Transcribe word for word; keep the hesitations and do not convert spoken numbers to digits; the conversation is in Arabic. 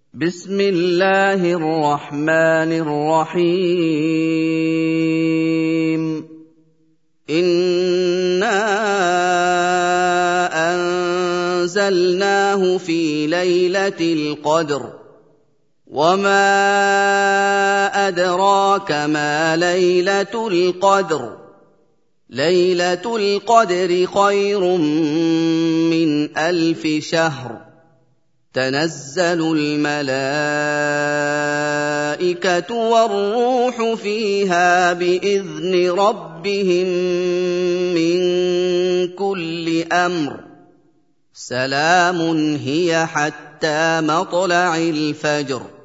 بسم الله الرحمن الرحيم إنا أنزلناه في ليلة القدر وما أدراك ما ليلة القدر ليلة القدر خير من ألف شهر تنزل الملائكة والروح فيها بإذن ربهم من كل أمر سلام هي حتى مطلع الفجر.